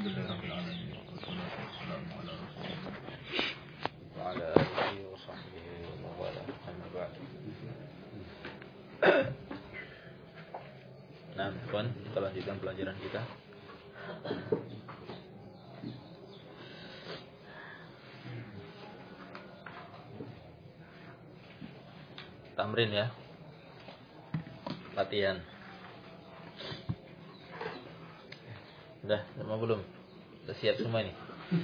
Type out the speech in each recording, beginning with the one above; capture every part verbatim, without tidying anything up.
Alhamdulillahirabbil alamin. Wassalatu wassalamu ala Rasulillah wa ala alihi wa sahbihi wa wala. Amma ba'd. Nah, kawan, kita lanjutkan pelajaran kita. Tamrin ya. Latihan. Sudah, semua belum? Sudah siap semua ini?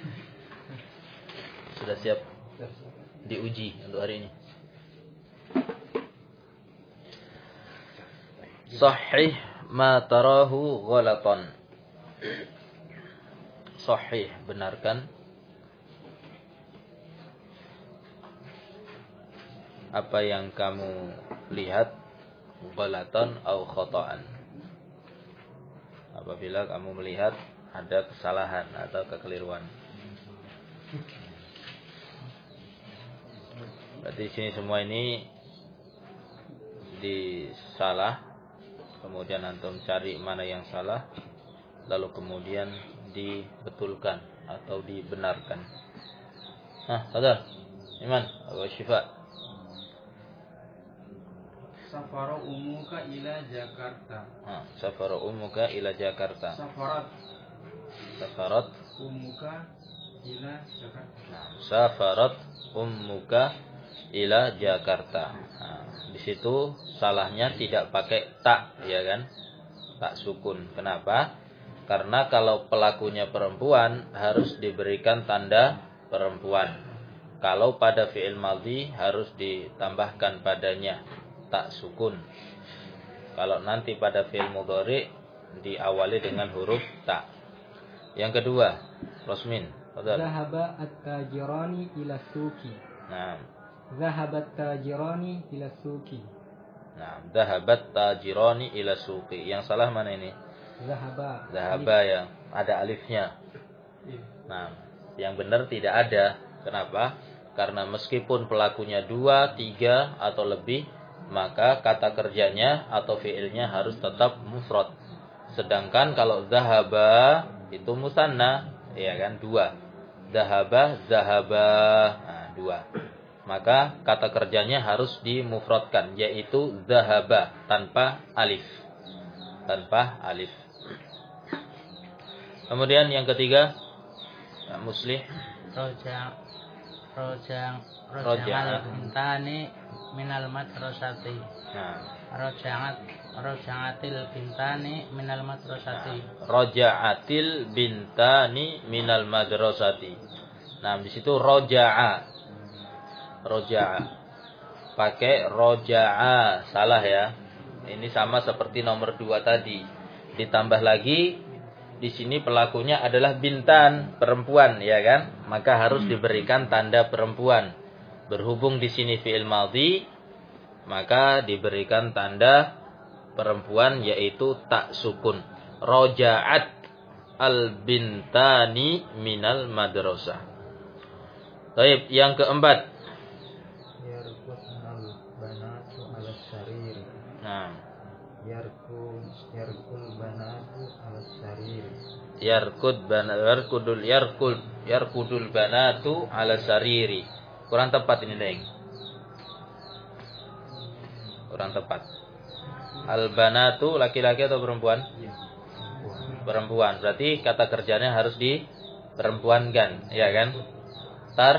Sudah siap diuji untuk hari ini? Sahih ma tarahu ghalatan. Sahih, benarkan apa yang kamu lihat ghalatan atau khata'an. Apabila kamu melihat ada kesalahan atau kekeliruan. Berarti di sini semua ini disalah, kemudian antum cari mana yang salah, lalu kemudian dibetulkan atau dibenarkan. Nah, sadar, Iman, Abu Syifa. Safara umuka ila Jakarta. Ha, safara umuka ila Jakarta. Safarat. Safarat umuka ila Jakarta. Nah, safarat ummuka ila Jakarta. Nah, di situ salahnya tidak pakai tak, ya kan? Tak sukun. Kenapa? Karena kalau pelakunya perempuan harus diberikan tanda perempuan. Kalau pada fi'il madhi harus ditambahkan padanya tak sukun. Kalau nanti pada fi'il mudhari diawali dengan huruf tak. Yang kedua, Rosmin, fadhal. Zahaba at-tajirani ila suqi. Nah. Zahabat tajirani ila suqi. Nah, zahabat tajirani ila suqi. Yang salah mana ini? Zahaba. Zahaba ya, ada alifnya. Nah, yang benar tidak ada. Kenapa? Karena meskipun pelakunya dua, tiga atau lebih, maka kata kerjanya atau fiilnya harus tetap mufrad. Sedangkan kalau zahaba itu musanna, ya kan, dua. Zahaba, zahaba, nah, dua. Maka kata kerjanya harus dimufradkan, yaitu zahaba tanpa alif. Tanpa alif. Kemudian yang ketiga, Muslih. Roja, roja, Roja. Bintani minal madrasati. Nah, Roja'at roja'atil bintani minal madrasati. Roja'atil bintani minal madrasati. Nah, di situ roja'a. Roja'a. Pakai roja'a, salah ya. Ini sama seperti nomor dua tadi. Ditambah lagi di sini pelakunya adalah bintan, perempuan, ya kan? Maka harus diberikan tanda perempuan. Berhubung di sini fi'il madhi, maka diberikan tanda perempuan yaitu tak sukun. Roja'at al-bintani minal madrasah. Baik, yang keempat. Yarkudnal banatu ala sariri. Nah. Yarkul yarkul banatu ala sariri. Yarkud bana yarkudul yarkud yarkudul banatu ala sariri. Kurang tepat ini, Deng. Kurang tepat. Al-banatu laki-laki atau perempuan? Perempuan. Berarti kata kerjanya harus diperempuankan, ya kan? Tar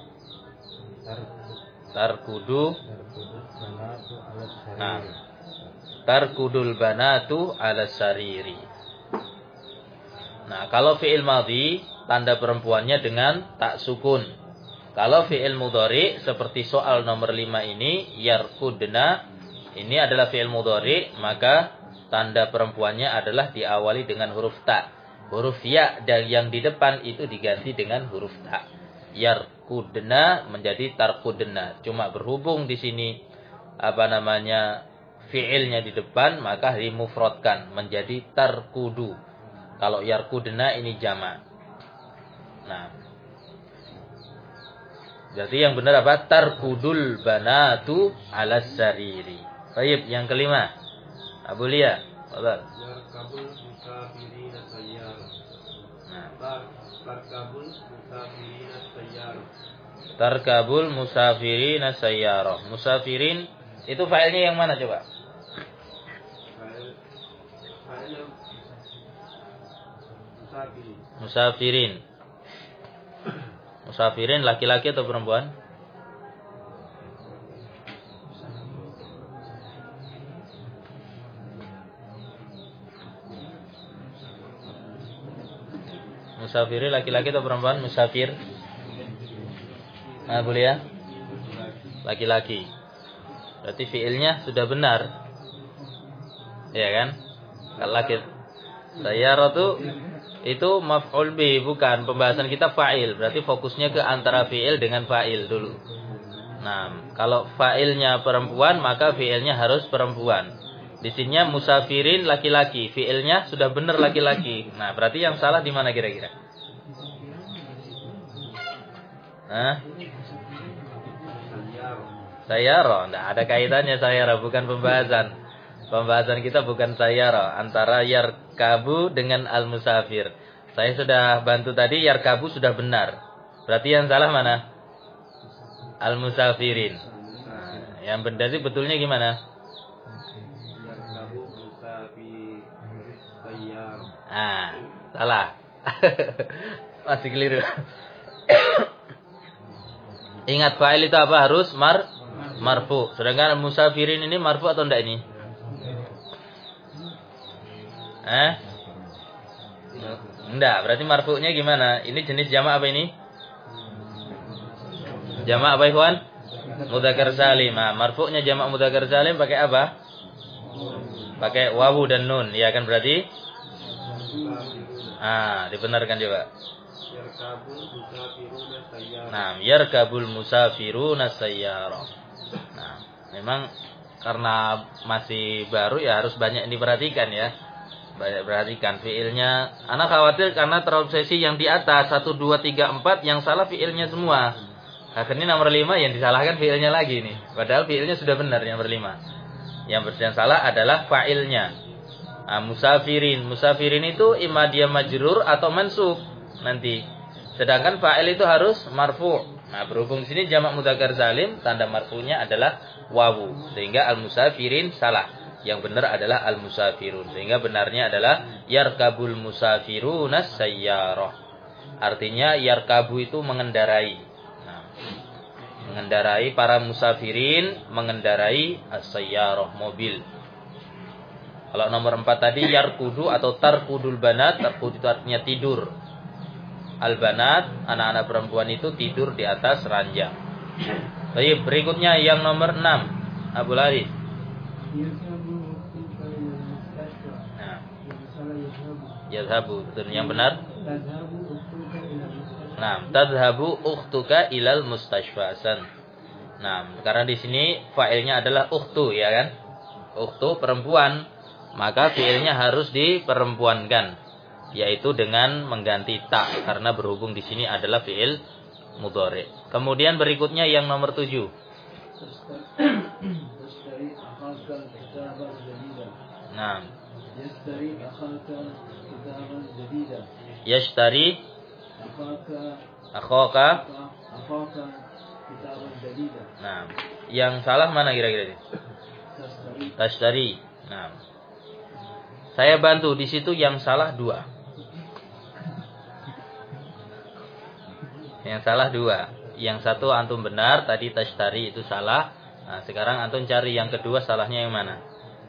tarkudu banatu ala sariri. Nah. Tarkudul banatu ala sariri. Nah, kalau fi'il madhi tanda perempuannya dengan tak sukun. Kalau fi'il mudhari seperti soal nomor lima ini, yarkudna, ini adalah fi'il mudhari, maka tanda perempuannya adalah diawali dengan huruf ta. Huruf ya dan yang di depan itu diganti dengan huruf ta. Yarkudna menjadi tarkudna. Cuma berhubung di sini apa namanya fi'ilnya di depan, maka dimufradkan menjadi tarkudu. Kalau yarkudna ini jamak. Nah, jadi yang benar apa? Tarkudul banatu ala sariri. Baik, yang kelima. Abu Lia, fadhal. Yarkabul musafirina sayyara. Nah, Tarkabul musafirina sayyarah. Tarkabul musafirina sayyarah. Musafirin itu failnya yang mana coba? Fa'il fa'il musafirin. Musafirin. Musafirin laki-laki atau perempuan? Musafiri laki-laki atau perempuan? Musafir. Nah, boleh ya? Laki-laki. Berarti fiilnya sudah benar. Ya kan? Kalau laki sayyaratu itu maf'ul bi, bukan. Pembahasan kita fa'il. Berarti fokusnya ke antara fiil dengan fa'il dulu. Nah, kalau fa'ilnya perempuan, maka fiilnya harus perempuan. Di sininya musafirin laki-laki, fiilnya sudah benar laki-laki. Nah, berarti yang salah di mana kira-kira? Hah? Sayyara, enggak ada kaitannya sayyara, bukan pembahasan. Pembahasan kita bukan sayyara, antara yarkabu dengan al-musafir. Saya sudah bantu tadi, yarkabu sudah benar. Berarti yang salah mana? Al-musafirin. Nah, yang benar itu betulnya gimana? Ah, salah. Masih keliru. Ingat fa'il itu apa? Harus mar marfu. Sedangkan musafirin ini marfu atau enggak ini? Eh? Enggak, berarti marfu'nya gimana? Ini jenis jamak apa ini? Jamak apa, ikhwan? Mudzakkar salim. Nah, marfu'nya jamak mudzakkar salim pakai apa? Pakai wawu dan nun, ya kan berarti? Ah, dibenarkan coba. Nah, yarkabul musafiruna sayyarah. Nah, memang karena masih baru ya harus banyak diperhatikan ya. Banyak perhatikan fiilnya. Anak khawatir karena terobsesi yang di atas satu dua tiga empat yang salah fiilnya semua. Akhirnya nomor lima yang disalahkan fiilnya lagi nih. Padahal fiilnya sudah benar yang nomor lima. Yang yang salah adalah fa'ilnya. Nah, musafirin, musafirin itu imma dia majrur atau mansub nanti. Sedangkan fa'il itu harus marfu'. Nah, berhubung sini jamak mudzakkar salim, tanda marfu'nya adalah wawu, sehingga al-musafirin salah. Yang benar adalah al-musafirun. Sehingga benarnya adalah yarkabul musafiruna sayyarah. Artinya yarkabu itu mengendarai. Nah, mengendarai para musafirin, mengendarai as-sayyarah, mobil. Kalau nomor empat tadi yarkudu atau tarkudul banat, tarkudu itu artinya tidur. Al-banat, anak-anak perempuan itu tidur di atas ranjang. Baik, berikutnya yang nomor enam. Abu Lari. Nah. Yadhabu, betul yang benar? Nah, tadhabu ukhtuka ilal mustashfasan. Nah, karena di sini fa'ilnya adalah ukhtu, ya kan? Ukhtu perempuan, maka fiilnya harus diperempuankan, yaitu dengan mengganti ta, karena berhubung di sini adalah fiil mudhari. Kemudian berikutnya yang nomor tujuh. Nah, yashtari akhaka. Nah, yang salah mana kira-kira? Tashtari. Nah, saya bantu di situ yang salah dua. Yang salah dua. Yang satu antum benar, tadi tashtari itu salah. Nah, sekarang antum cari yang kedua salahnya yang mana?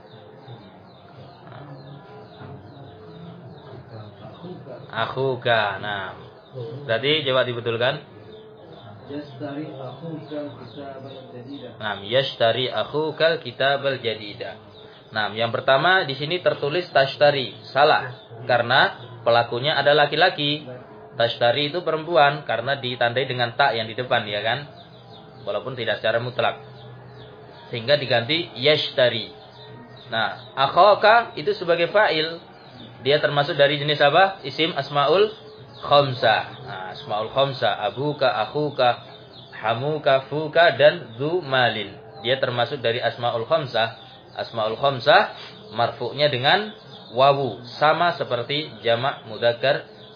Akhuka. Nah, berarti coba dibetulkan. Yashtari akhukal kitabal jadida. Nah, yashtari akhukal kitabal jadida. Nah, yang pertama di sini tertulis tashtari, salah karena pelakunya ada laki-laki. Tashtari itu perempuan karena ditandai dengan ta yang di depan, ya kan? Walaupun tidak secara mutlak. Sehingga diganti yashtari. Nah, akhaka itu sebagai fa'il. Dia termasuk dari jenis apa? Isim asmaul khamsah. Nah, asmaul khamsah, abuka, akhuka, hamuka, fuka dan dzu malin. Dia termasuk dari asmaul khamsah. Asmaul khamsah marfu'nya dengan wawu, sama seperti jamak mudzakkar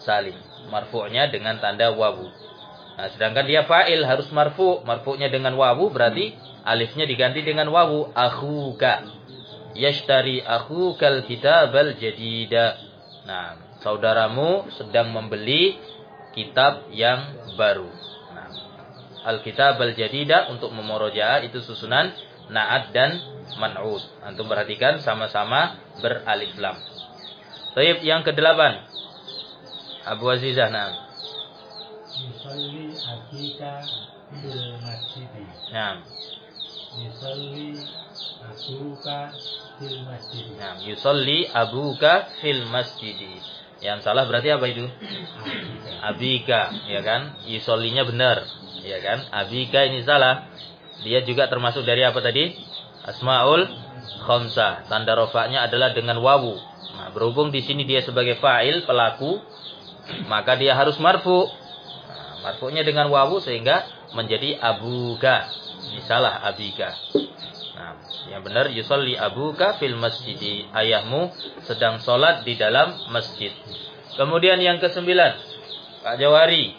salim. Marfu'nya dengan tanda wawu. Nah, sedangkan dia fa'il harus marfu'. Marfu'nya dengan wawu berarti alifnya diganti dengan wawu. Akhuka. Yashtari akhukal kitabal jadida. Nah, saudaramu sedang membeli kitab yang baru. Nah, al-kitab al-jadida untuk memorojaah itu susunan na'at dan man'ud. Antum perhatikan sama-sama beralif lam. Baik, yang kedelapan. Abu Azizah, nah. Yusalli abika fil masjid. Nah. Yusalli abuka fil masjid. Nah, yusalli abuka fil masjid. Yang salah berarti apa itu? Abika, ya kan? Yusollinya benar, ya kan? Abika ini salah. Dia juga termasuk dari apa tadi? Asmaul khamsah. Tanda rofaknya adalah dengan wawu. Nah, berhubung di sini dia sebagai fa'il, pelaku, maka dia harus marfu. Nah, marfu'nya dengan wawu sehingga menjadi abuka. Ini salah abika. Nah, yang benar yusolli abuka fil masjid. Ayahmu sedang sholat di dalam masjid. Kemudian yang kesembilan, Pak Jawari.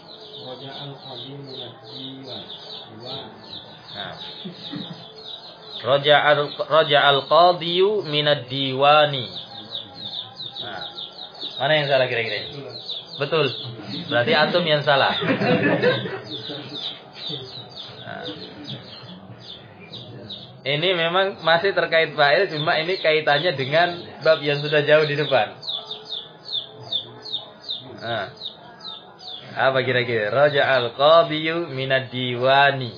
Nah. Raja'al raja'al qadhiyu minad diwani. Nah. Mana yang salah kira-kira? Betul. Berarti antum yang salah. Nah. Ini memang masih terkait fa'il, cuma ini kaitannya dengan bab yang sudah jauh di depan. Nah. Apa kira-kira? Raja'al qadhiyu minad diwani.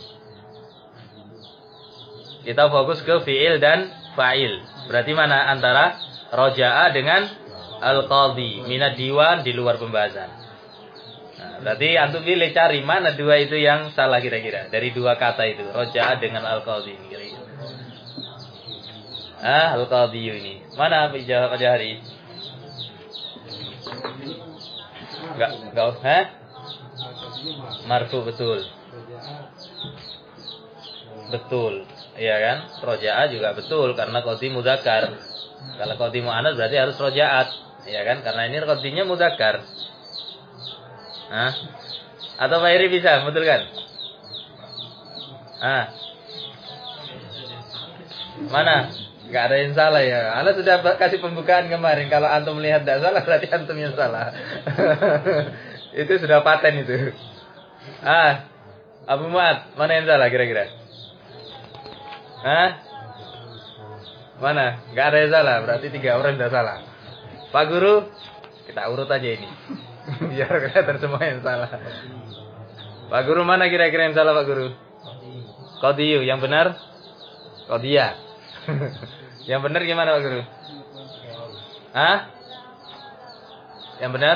Kita fokus ke fi'il dan fa'il. Berarti mana antara raja'a dengan al-qadhi minad diwan di luar pembahasan. Nah, berarti antum pilih cari mana dua itu yang salah kira-kira dari dua kata itu, raja'a dengan al-qadhi kira-kira. Ah, al-qadhi ini. Mana jawab aja hari? Enggak, enggak, ha? Marfu betul. Betul. Iya kan? Roja'a juga betul karena qadhi mudzakkar. Kalau qadhi muannats berarti harus roja'at. Iya kan? Karena ini qadhinya mudzakkar. Hah? Atau Pak Iri bisa, betul kan? Ah. Mana? Enggak ada yang salah ya. Anda sudah kasih pembukaan kemarin. Kalau antum melihat tidak salah berarti antum yang salah. Itu sudah paten itu. Ah. Abu Mu'ad, mana yang salah kira-kira? Hah? Mana? Enggak ada yang salah, berarti tiga orang sudah salah. Pak Guru, kita urut aja ini. Biar kelihatan semua yang salah. Pak Guru, mana kira-kira yang salah Pak Guru? Qadhiyu, yang benar? Qadhiyah. Yang benar gimana Pak Guru? Hah? Yang benar?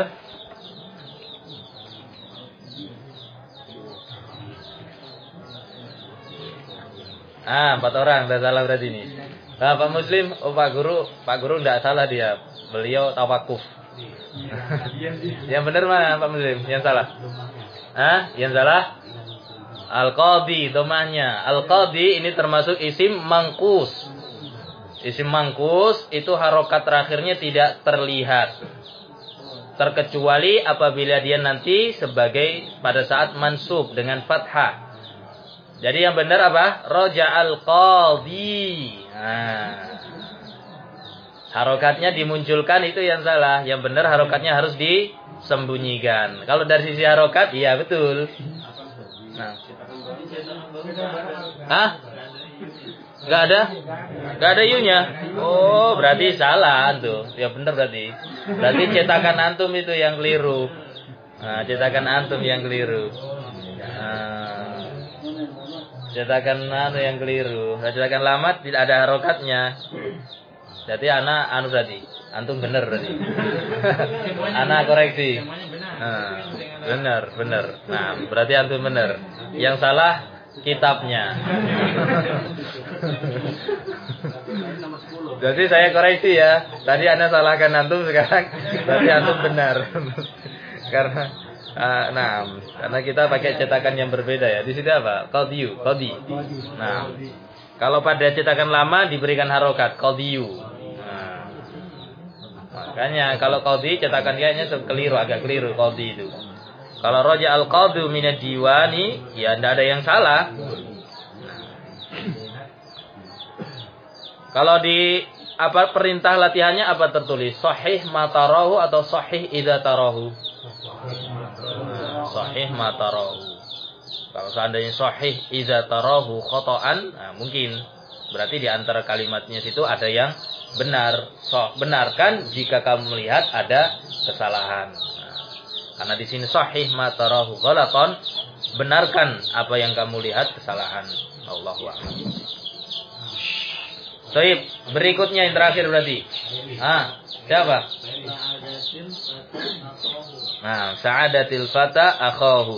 Ah, empat orang sudah salah berarti ini. Nah, Pak Muslim, oh Pak Guru, Pak Guru tidak salah dia. Beliau tawakuf. Yang benar mana Pak Muslim? Yang salah? Ah, yang salah? Al-qadhi, domahnya. Al-qadhi ini termasuk isim mangkus. Isim mangkus itu harokat terakhirnya tidak terlihat. Terkecuali apabila dia nanti sebagai pada saat mansub dengan fathah. Jadi yang benar apa? Raja'al qadhi. Nah. Harokatnya dimunculkan itu yang salah. Yang benar harokatnya harus disembunyikan. Kalau dari sisi harokat, iya betul. Nah. Hah? Gak ada? Gak ada yunya? Oh, berarti salah tuh. Ya benar berarti. Berarti cetakan antum itu yang keliru. Nah, cetakan antum yang keliru. Nah. Cetakan anu yang keliru. Cetakan lamat tidak ada harokatnya. Jadi anak anu berarti. Antum benar berarti. Anak koreksi. Nah, benar, benar. Nah, berarti antum benar. Yang salah kitabnya. Jadi saya koreksi ya. Tadi Anda salahkan antum, sekarang berarti antum benar. Karena Uh, nah, karena kita pakai cetakan yang berbeda ya. Di sini apa? Qadhiyu, qadhi. Nah, kalau pada cetakan lama diberikan harokat qadhiyu. Nah. Makanya kalau qadhi cetakan kayaknya keliru, agak keliru qadhi itu. Kalau raja al-qadhi minad diwani, ya tidak ada yang salah. Kalau di apa perintah latihannya apa tertulis? Sahih ma tarahu atau sahih idza tarahu? Sahih ma tarahu. Kalau seandainya sahih idza tarahu khata'an, nah mungkin berarti di antara kalimatnya situ ada yang benar. So, benarkan jika kamu melihat ada kesalahan. Nah, karena di sini sahih ma tarahu ghalatan, benarkan apa yang kamu lihat kesalahan. Allahu a'lam. Baik, berikutnya yang terakhir berarti. Ah, siapa? Nah, sa'adatil fata akhahu.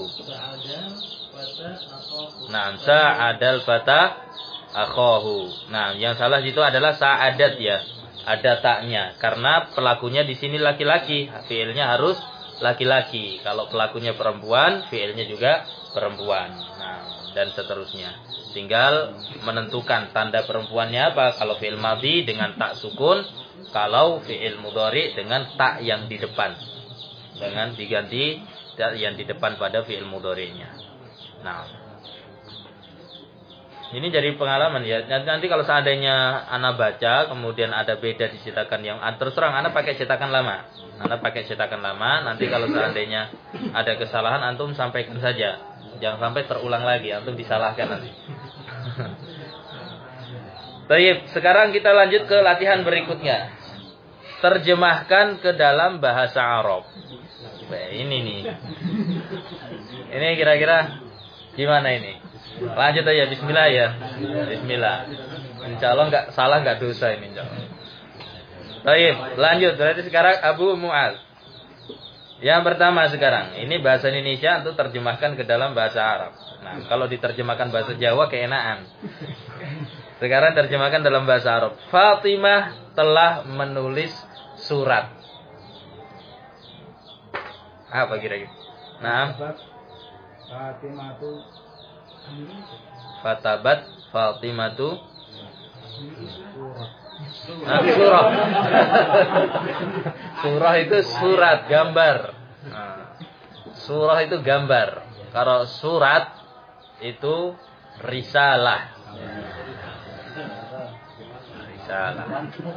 Nah, sa'adal fata akhahu. Nah, yang salah itu adalah sa'adat ya. Ada taknya karena pelakunya di sini laki-laki, fiilnya harus laki-laki. Kalau pelakunya perempuan, fiilnya juga perempuan. Nah, dan seterusnya. Tinggal menentukan tanda perempuannya apa. Kalau fi'il madhi dengan tak sukun, kalau fi'il mudhari dengan tak yang di depan, dengan diganti tak yang di depan pada fi'il mudhari'nya. Nah, ini jadi pengalaman ya. Nanti kalau seandainya ana baca kemudian ada beda di cetakan yang terus terang ana pakai cetakan lama. Ana pakai cetakan lama, nanti kalau seandainya ada kesalahan antum sampaikan saja. Jangan sampai terulang lagi, antum disalahkan nanti. Baik, sekarang kita lanjut ke latihan berikutnya. Terjemahkan ke dalam bahasa Arab. Nah, ini nih. Ini kira-kira gimana ini? Lanjut aja, bismillah ya. Bismillah. Insya Allah nggak salah, nggak dosa ini insya Allah. Baik, lanjut. Berarti sekarang Abu Mu'adz. Yang pertama sekarang, ini bahasa Indonesia untuk terjemahkan ke dalam bahasa Arab. Nah, kalau diterjemahkan bahasa Jawa keenaan. Sekarang terjemahkan dalam bahasa Arab. Fatimah telah menulis surat. Apa kira-kira? Nah, Fatimah itu Fatabat Fatimatu Nah, surah. Surah itu surat, gambar. Nah, surah itu gambar. Kalau surat itu risalah. Risalah.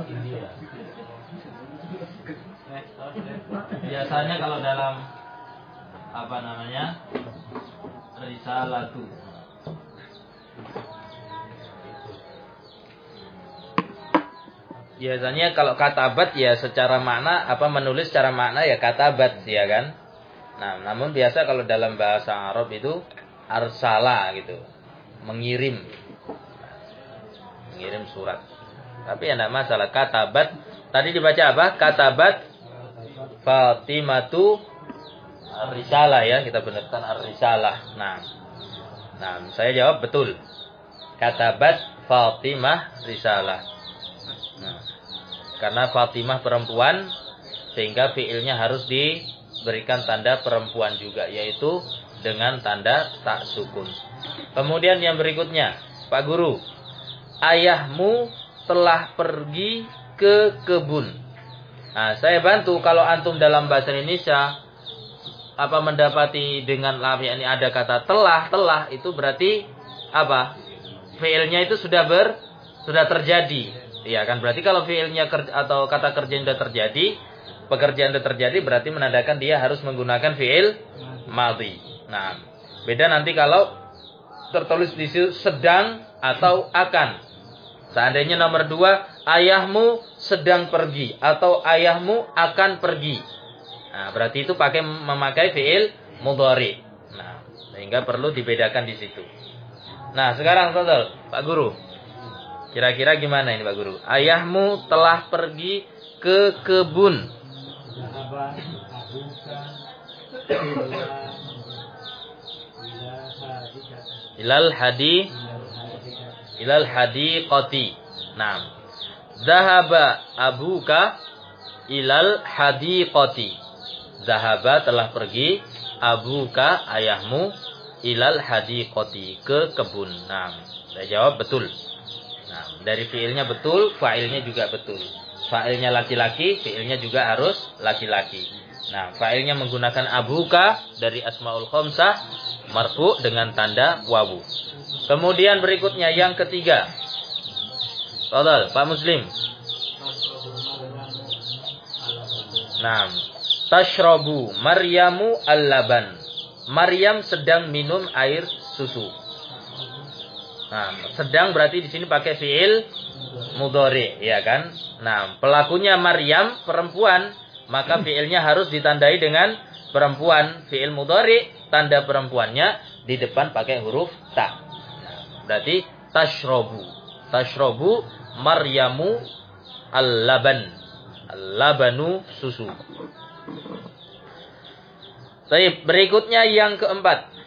Biasanya kalau dalam apa namanya? Risalah itu biasanya kalau katabat ya secara makna apa menulis secara makna ya katabat ya kan. Nah, namun biasa kalau dalam bahasa Arab itu arsala gitu, mengirim, mengirim surat. Tapi ya tidak masalah katabat. Tadi dibaca apa? Katabat Fatimatu ar-risalah ya, kita benarkan ar-risalah. Nah, nah saya jawab betul. Katabat Fatimah risalah. Nah, karena Fatimah perempuan sehingga fiilnya harus diberikan tanda perempuan juga, yaitu dengan tanda tak sukun. Kemudian yang berikutnya, Pak Guru, ayahmu telah pergi ke kebun. Nah, saya bantu kalau antum dalam bahasa Indonesia apa mendapati dengan lafaz ini ada kata telah, telah itu berarti apa? Fiilnya itu sudah ber sudah terjadi. Iya kan, berarti kalau fiilnya atau kata kerja sudah terjadi, pekerjaan sudah terjadi berarti menandakan dia harus menggunakan fiil madhi. Nah, beda nanti kalau tertulis di situ sedang atau akan. Seandainya nomor dua, ayahmu sedang pergi atau ayahmu akan pergi. Nah, berarti itu pakai memakai fiil mudhari. Nah, sehingga perlu dibedakan di situ. Nah, sekarang total, Pak Guru. Kira-kira gimana ini Pak Guru? Ayahmu telah pergi ke kebun. Ilal hadi Ilal hadiqati. Nah, zahaba abuka ilal hadiqati. Zahaba telah pergi, abuka ayahmu ilal hadiqati ke kebun. Nah, saya jawab betul. Nah, dari fiilnya betul, fa'ilnya juga betul. fa'ilnya laki-laki, fi'ilnya juga harus laki-laki. Nah, fa'ilnya menggunakan abuka dari asmaul khamsah, marfu dengan tanda wawu. Kemudian berikutnya yang ketiga. Fadhal, Pak Muslim. Nah, tashrabu Maryamu al-laban. Maryam sedang minum air susu. Nah, sedang berarti di sini pakai fiil mudhari, ya kan? Nah, pelakunya Maryam perempuan, maka fiilnya harus ditandai dengan perempuan, fiil mudhari, tanda perempuannya di depan pakai huruf ta. Nah, berarti tashrabu. Tashrabu Maryamu al-laban. Al-labanu susu. Baik, berikutnya yang keempat.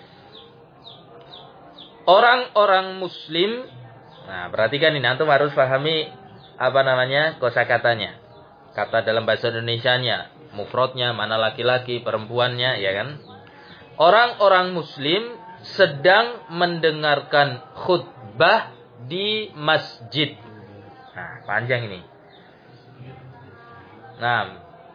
Orang-orang muslim. Nah, perhatikan ini, antum harus pahami apa namanya kosakatanya. Kata dalam bahasa Indonesianya, mufradnya, mana laki-laki, perempuannya, ya kan? Orang-orang muslim sedang mendengarkan khutbah di masjid. Nah, panjang ini. Nah,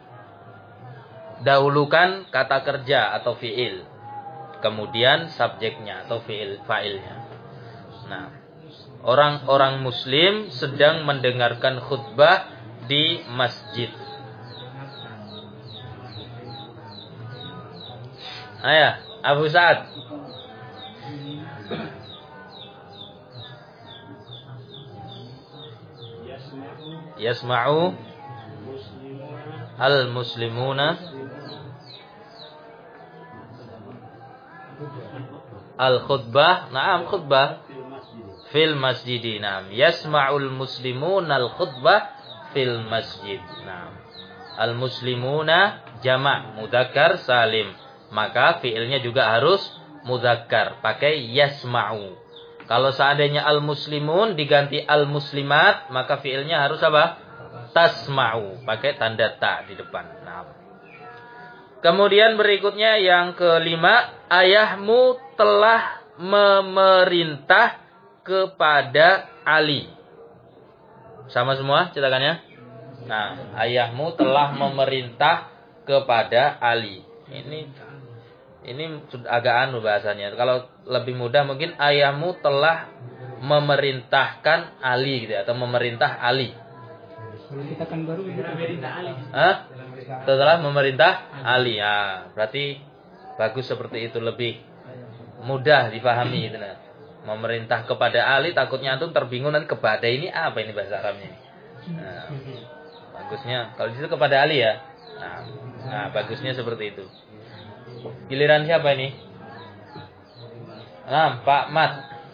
dahulukan kata kerja atau fiil. Kemudian subjeknya atau fiil fa'ilnya. Nah, orang-orang muslim sedang mendengarkan khutbah di masjid. Ayah, Abu Sa'ad. Yasma'u al-muslimuna al-khutbah. Naam, khutbah fil masjidi. Naam, yasma'ul muslimuna al-khutbah fil masjid. Naam, al-muslimuna jama' mudzakkar salim, maka fiilnya juga harus mudzakkar, pakai yasma'u. Kalau seandainya al-muslimun diganti al-muslimat, maka fiilnya harus apa? Tasma'u, pakai tanda ta di depan. Nah. Kemudian berikutnya yang kelima, ayahmu telah memerintah kepada Ali. Sama semua cetakannya? Nah, ayahmu telah memerintah kepada Ali. Ini ini agak anu bahasanya. Kalau lebih mudah mungkin ayahmu telah memerintahkan Ali gitu ya, atau memerintah Ali. Kita kan baru memerintah Ali. Hah? Setelah memerintah Ali. Ya, berarti bagus seperti itu, lebih mudah dipahami gitu nah. Memerintah kepada Ali, takutnya antum terbingung nanti kepada ini apa ini bahasa Arabnya. Nah, bagusnya kalau itu kepada Ali ya. Nah, nah, bagusnya seperti itu. Giliran siapa ini? Nah, Pak Mat.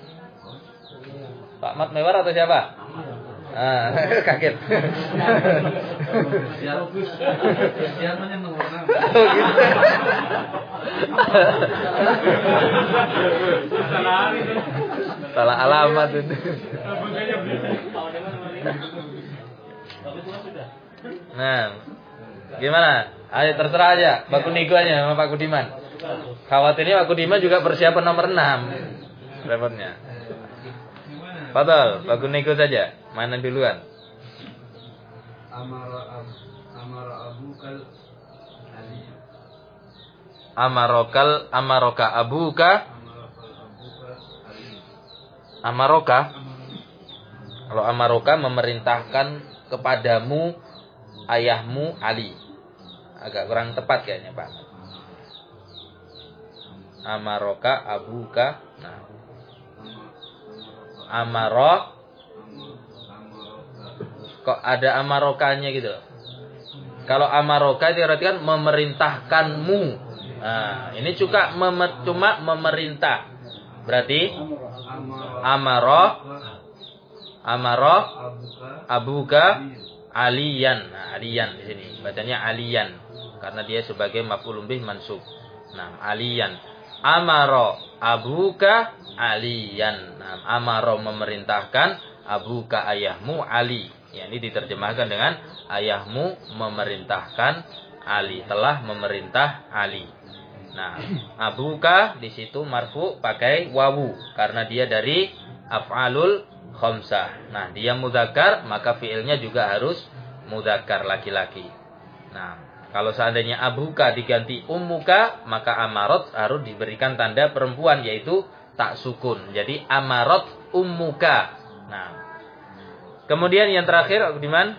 Pak Mat Mewar atau siapa? Ah, kaget. Siapanya nomor enam. Oh, gitu. Salah alamat itu. Nah, gimana? Ayo terserah aja, Pak Kunigo aja sama Pak Kudiman. Khawatirnya Pak Kudiman juga persiapan nomor enam. Repotnya. Padahal Pak Kunigo saja. Mana duluan? Amara amara abukal Ali. Amarokal amaroka abuka. Amarakal abuka Ali. Amaroka. Kalau amaroka memerintahkan kepadamu ayahmu Ali. Agak kurang tepat kayaknya Pak. Amaroka abuka. Nah. Amarok. Kok ada amarokanya gitu. Kalau amaroka itu berarti kan memerintahkanmu. Nah, ini juga mem- cuma memerintah. Berarti amaro amaro abuka aliyan. Nah, aliyan di sini. Bacanya aliyan karena dia sebagai maf'ulun bih mansub. Nah, aliyan. Amaro abuka aliyan. Nah, amaro memerintahkan, abuka ayahmu Ali. Ya, ini diterjemahkan dengan ayahmu memerintahkan Ali, telah memerintah Ali. Nah, abuka di situ marfu pakai wawu karena dia dari af'alul khamsah. Nah, dia mudzakkar maka fiilnya juga harus mudzakkar laki-laki. Nah, kalau seandainya abuka diganti ummuka, maka amarat harus diberikan tanda perempuan, yaitu tak sukun. Jadi amarat ummuka. Nah, kemudian yang terakhir, Abdiman?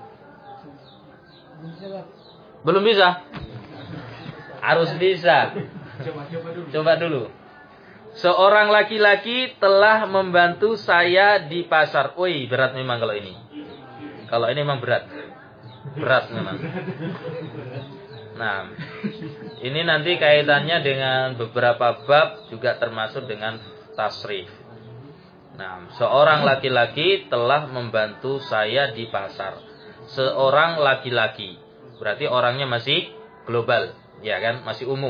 Belum bisa? Harus bisa. Coba-coba dulu. Coba dulu. Seorang laki-laki telah membantu saya di pasar. Wih, berat memang kalau ini. Kalau ini memang berat. Berat memang. Nah, ini nanti kaitannya dengan beberapa bab, juga termasuk dengan tasrif. Nah, seorang laki-laki telah membantu saya di pasar. Seorang laki-laki. Berarti orangnya masih global, ya kan? Masih umum.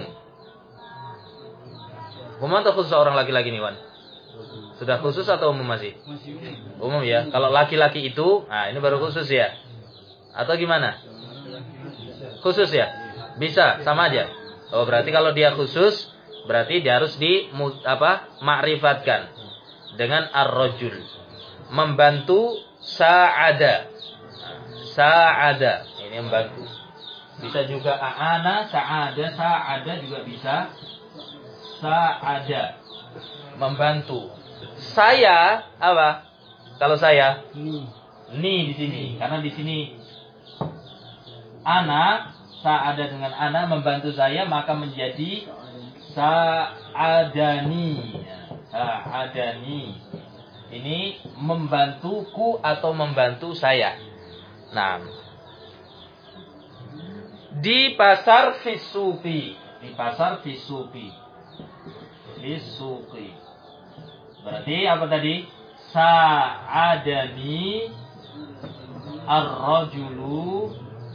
Umum atau khusus seorang laki-laki nih, Wan? Sudah khusus atau umum masih? Masih umum. Umum ya. Kalau laki-laki itu, nah ini baru khusus ya. Atau gimana? Khusus ya? Bisa, sama aja. Oh, berarti kalau dia khusus, berarti dia harus di apa? Ma'rifatkan dengan ar-rajul. Membantu sa'ada. Sa'ada. Ini membantu. Bisa juga a'ana, sa'ada, sa'ada juga bisa. Sa'ada. Membantu. Saya apa? Kalau saya Ini. ni di sini, karena di sini ana, sa'ada dengan ana membantu saya, maka menjadi sa'adani. Sa'adani. Ini membantuku atau membantu saya. Nah, di pasar fisuqi, di pasar fisuqi. Fisuqi. Berarti apa tadi? Sa'adani ar-rajulu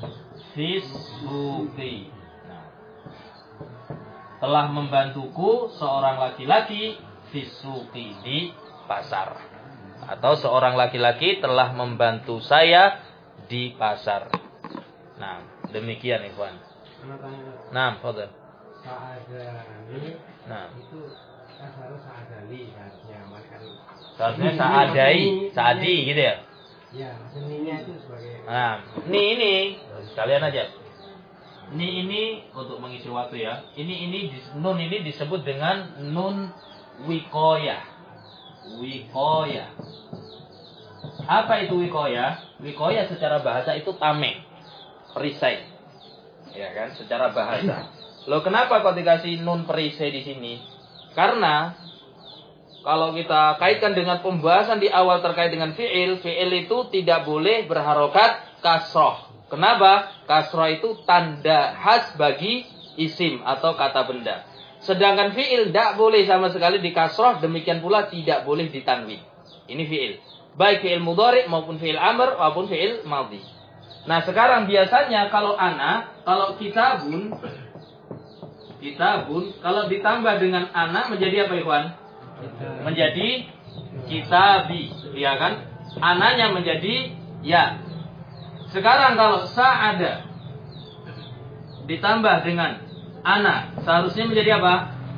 fisuqi. Nah, telah membantuku seorang laki-laki fisuqi, di pasar. Atau seorang laki-laki telah membantu saya di pasar. Nah, demikian ikhwan. Nah, fadhil. Sa'adani Nah, itu kan harus sa'adali harusnya makan. seharusnya sa'adai, sa'adi gitu ya. Ya, seninya itu sebagai Nah, ini ini sekalian aja. Ini ini untuk mengisi waktu ya. Ini ini nun ini disebut dengan nun wikoyah. Wikoyah. Apa itu wikoyah? Wikoyah secara bahasa itu tameng, perisai. Ya kan, secara bahasa. Loh, kenapa kok dikasih nun perisai di sini? Karena kalau kita kaitkan dengan pembahasan di awal terkait dengan fi'il, fi'il itu tidak boleh berharokat kasroh. Kenapa? Kasroh itu tanda khas bagi isim atau kata benda. Sedangkan fi'il tidak boleh sama sekali di kasroh, demikian pula tidak boleh ditanwin. Ini fi'il. Baik fi'il mudhari maupun fi'il amr maupun fi'il madhi. Nah, sekarang biasanya kalau ana, kalau kitabun, kitabun, kalau ditambah dengan ana menjadi apa, ikhwan? Menjadi kitabi, ya kan? Ananya menjadi ya. Sekarang kalau sa'ada ditambah dengan ana, seharusnya menjadi apa?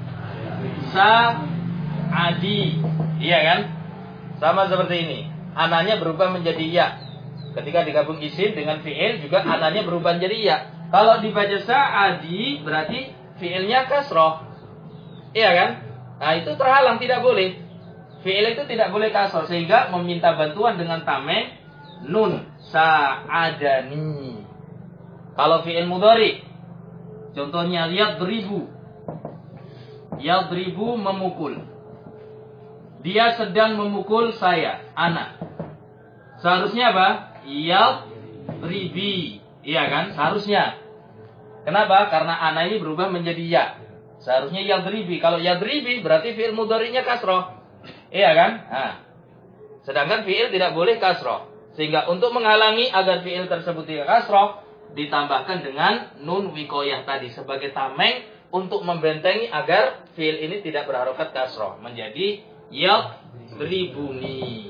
Sa'adi, iya kan? Sama seperti ini. Ananya berubah menjadi ya. Ketika digabung isim dengan fi'il juga ananya berubah menjadi ya. Kalau dibaca sa'adi berarti fi'ilnya kasroh, iya kan? Nah, itu terhalang, tidak boleh. Fi'il itu tidak boleh kasroh, sehingga meminta bantuan dengan tameng nun, sa'adani. Kalau fi'il mudhari, contohnya yadribu. Yadribu memukul. Dia sedang memukul saya, ana. Seharusnya apa? Yadribi. Iya kan? Seharusnya. Kenapa? Karena ana ini berubah menjadi ya. Seharusnya yadribi. Kalau yadribi berarti fi'il mudhari'nya kasroh. Iya kan? Nah. Sedangkan fi'il tidak boleh kasroh. Sehingga untuk menghalangi agar fi'il tersebut tidak kasroh, ditambahkan dengan nun wikoyah tadi sebagai tameng untuk membentengi agar fi'il ini tidak berharokat kasroh. Menjadi yadribuni.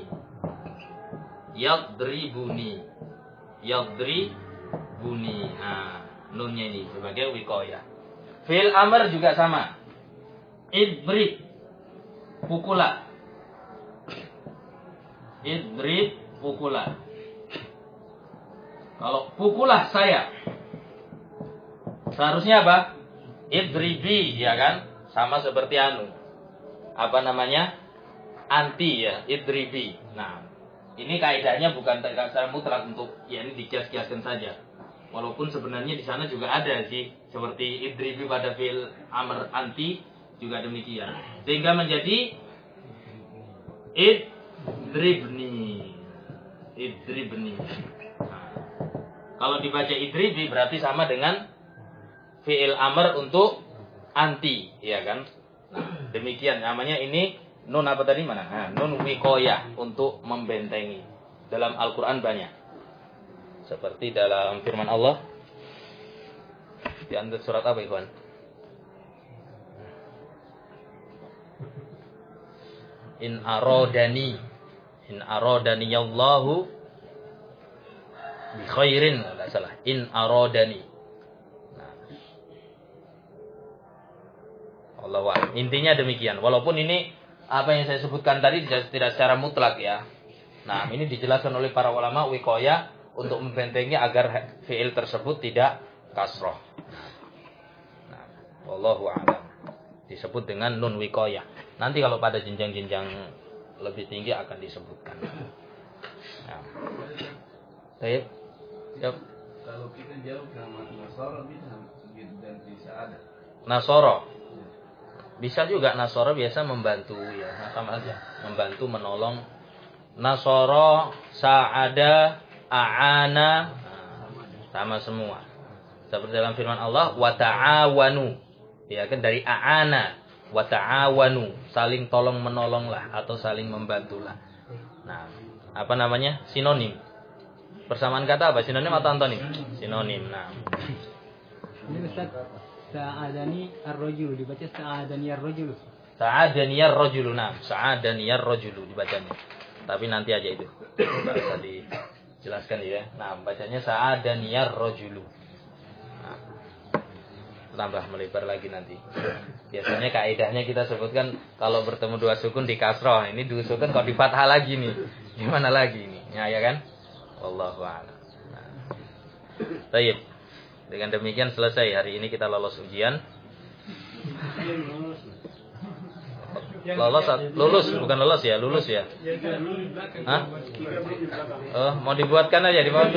Yadribuni. Yadribuni. Nah, nunnya ini sebagai wikoyah. Fi'il amr juga sama. Idrib. Pukulah. Idrib. Pukulah. Kalau pukulah saya. Seharusnya apa? Idribi, ya kan? Sama seperti anu. Apa namanya? Anti ya, idribi. Nah, ini kaidahnya bukan secara mutlak untuk ya ini dikias-kiaskan saja. Walaupun sebenarnya di sana juga ada sih seperti idribi pada fi'il amr anti juga demikian. Sehingga menjadi idribni. Idribni. Nah, kalau dibaca idribi berarti sama dengan fi'il amr untuk anti, ya kan? Nah, demikian namanya ini nun apa tadi mana? Nah, nun wiqayah untuk membentengi. Dalam Al-Qur'an banyak. Seperti dalam firman Allah di antara surat apa, Ikhwan? In aradani in aradani Allahu bi khairin, enggak salah. In aradani. Allahu a'lam. Intinya demikian. Walaupun ini apa yang saya sebutkan tadi tidak secara mutlak ya. Nah, ini dijelaskan oleh para ulama wiqayah untuk membentengi agar fi'il tersebut tidak kasroh. Nah, wallahu a'lam. Disebut dengan nun wiqayah. Nanti kalau pada jenjang-jenjang lebih tinggi akan disebutkan. Nah. Baik. Yap. Kalau kita jauh sama Nasara bisa dan bisa ada. Nasoro. Bisa juga Nasoro biasa membantu ya, sama aja. Membantu menolong. Nasoro, sa'ada, a'ana, sama semua. Seperti dalam firman Allah, wa ta'awanu. Ya kan dari a'ana, wa ta'awanu, saling tolong menolonglah atau saling membantulah. Nah, apa namanya? Sinonim. Persamaan kata apa? Sinonim atau antonim? Sinonim. Nah. Ini Ustaz, sa'adani ar-rajul dibaca sa'adani ar-rajul. Sa'adani ar-rajulu. Nah, sa'adani ar-rajulu dibacanya. Tapi nanti aja itu. Bisa dijelaskan ya. Nah, bacanya sa'adani ar-rajulu. Nah, tambah melebar lagi nanti. Biasanya kaidahnya kita sebutkan kalau bertemu dua sukun di kasroh. Ini dua sukun kalau di fathah lagi nih. Gimana lagi nih? Ya, ya kan? Wallahu a'lam. Nah. Baik. Dengan demikian selesai hari ini kita lolos ujian. Lolos, lulus bukan lolos ya, lulus ya. Hah? Oh, mau dibuatkan aja di bawah.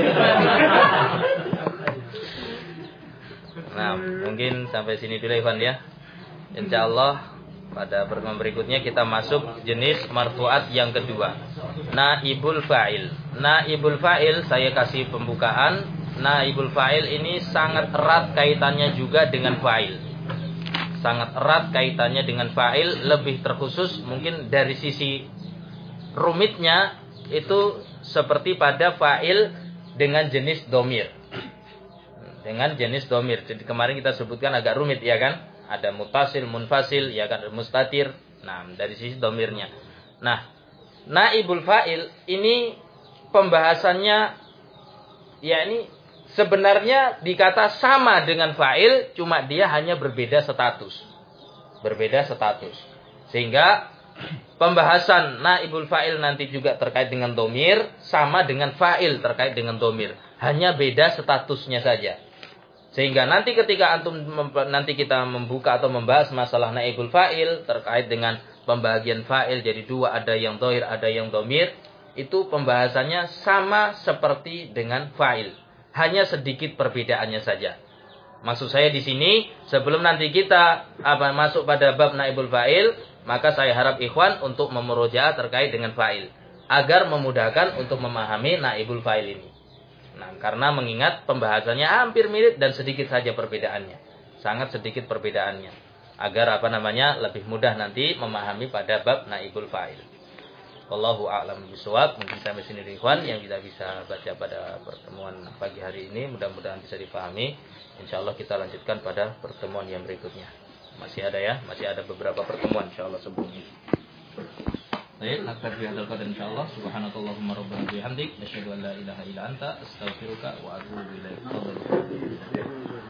Nah, mungkin sampai sini dulu Ivan ya. Insyaallah pada pertemuan berikutnya kita masuk jenis marfu'at yang kedua. Naibul fa'il. Naibul fa'il saya kasih pembukaan. Naibul fa'il ini sangat erat kaitannya juga dengan fa'il. Sangat erat kaitannya dengan fa'il, lebih terkhusus mungkin dari sisi rumitnya itu seperti pada fa'il dengan jenis domir. Dengan jenis domir. Jadi kemarin kita sebutkan agak rumit ya kan? Ada mutasil, munfasil, ya kan, mustatir. Nah, dari sisi domirnya. Nah, naibul fa'il ini pembahasannya ya ini sebenarnya dikata sama dengan fa'il, cuma dia hanya berbeda status. Berbeda status. Sehingga pembahasan naibul fa'il nanti juga terkait dengan domir, sama dengan fa'il terkait dengan domir. Hanya beda statusnya saja. Sehingga nanti ketika antum nanti kita membuka atau membahas masalah naibul fa'il terkait dengan pembagian fa'il jadi dua, ada yang dohir, ada yang domir, itu pembahasannya sama seperti dengan fa'il. Hanya sedikit perbedaannya saja. Maksud saya di sini sebelum nanti kita apa masuk pada bab naibul fa'il, maka saya harap ikhwan untuk memurojaah terkait dengan fa'il agar memudahkan untuk memahami naibul fa'il ini. Nah, karena mengingat pembahasannya hampir mirip dan sedikit saja perbedaannya. Sangat sedikit perbedaannya. Agar apa namanya lebih mudah nanti memahami pada bab naibul fa'il. Wallahu a'lam bishawab. Mungkin sampai sini ikhwan yang kita bisa baca pada pertemuan pagi hari ini. Mudah-mudahan bisa dipahami. Insyaallah kita lanjutkan pada pertemuan yang berikutnya. Masih ada ya, masih ada beberapa pertemuan insyaallah sebelumnya. Baik, naktabi hadzal qadar insyaallah. Subhanakallahumma rabbana bihamdik asyhadu an la ilaha illa anta astaghfiruka wa atubu ilaik.